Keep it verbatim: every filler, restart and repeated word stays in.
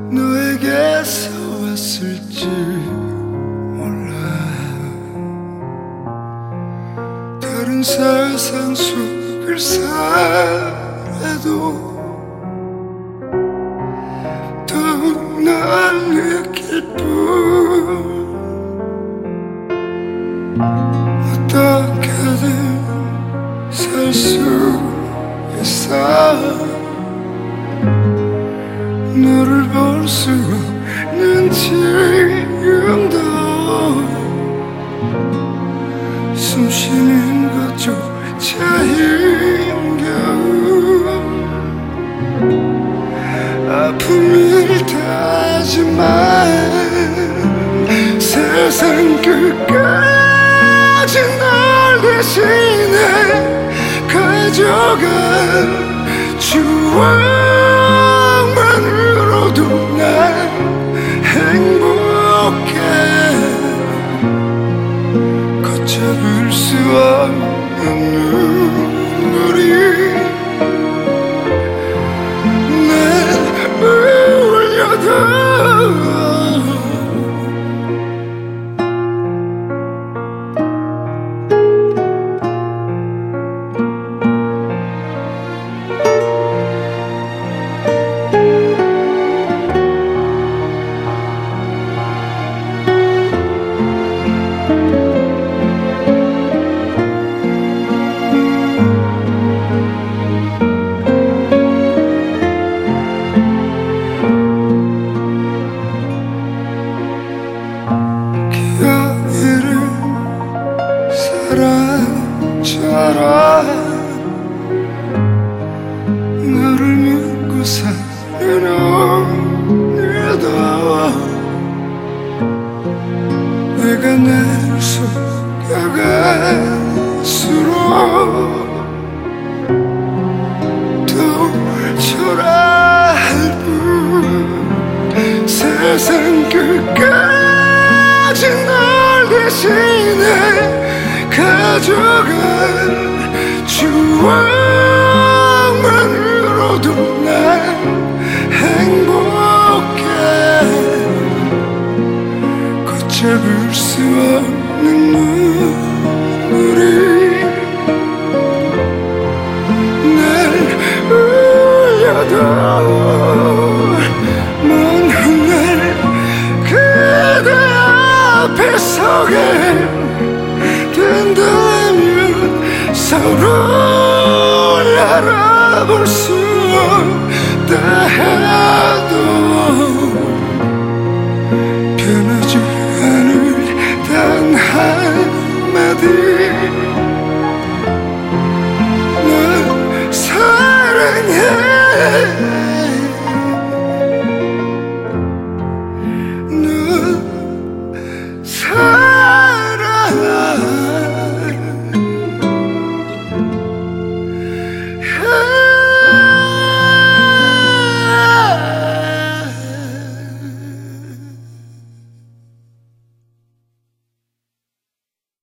너에게서 왔을지 몰라. 다른 세상 속을 살아도 더욱 날 느낄 뿐. 어떻게든 살 수 있어. 너를 볼 수 없는 지금도 숨 쉬는 것조차 힘겨운 아픔일 테지만 세상 끝까지 널 대신해 가져간 추억만으로도 난 행복해. 걷잡을 수 없는 눈물이 날 울려도 너를 믿고 사는 오늘도 내가 나를 속여갈수록 더 초라할 뿐. 세상 끝까지 널 대신해 가져간 추억만으로도 난 행복해. 걷잡을 수 없는 눈물이 날 울려도 먼 훗날 그대 앞에 서게 된다면 서로 알아볼 수 없다.